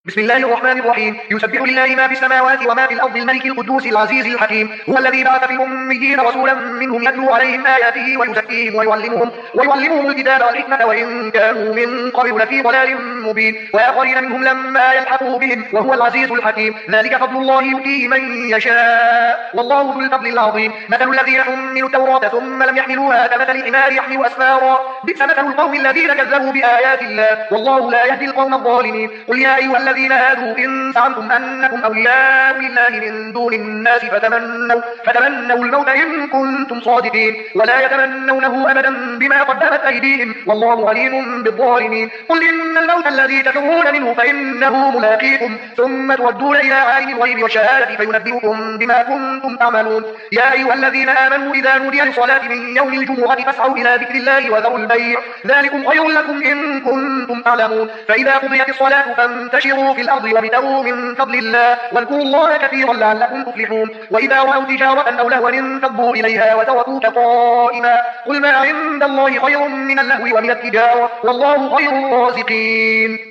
بسم الله الرحمن الرحيم. يسبح لله ما في السماوات وما في الأرض الملك القدوس العزيز الحكيم. هو الذي بعث في الأميين رسولا منهم يتلو عليهم آياته ويزكيهم ويعلمهم الكتاب والحكمة وإن كانوا من قبل لفي ضلال مبين وآخرين منهم لما يلحقوا بهم وهو العزيز الحكيم. ذلك فضل الله يؤتيه من يشاء والله ذو الفضل العظيم. مثل الذين حملوا التوراة ثم لم يحملوها كمثل الحمار يحمل أسفارا بئس مثل القوم الذين كذبوا بآيات الله والله لا يهدي القوم الظالمين. قل يا أيها الذين هادوا إن زعمتم أنكم أولياء لله من دون الناس فتمنوا الموت إن كنتم صادقين ولا يتمنونه أبدا بما قدمت أيديهم والله عليم بالظالمين. قل إن الموت الذي تفرون منه فإنه ملاقيكم ثم تردون إلى عالم الغيب والشهادة فينبئكم بما كنتم تعملون. يا أيها الذين آمنوا إذا نودي للصلاة من يوم الجمعة فاسعوا إلى ذكر الله وذروا البيع ذلكم خير لكم إن كنتم تعلمون. فإذا قضيت الصلاة فانتشروا في الأرض وابتغوا من فضل الله واذكروا الله كثيرا لعلكم تفلحون. وإذا رأوا تجارة أو لهوا انفضوا إليها وتركوك قائما قل ما عند الله خير من اللهو ومن التجارة والله خير الرازقين.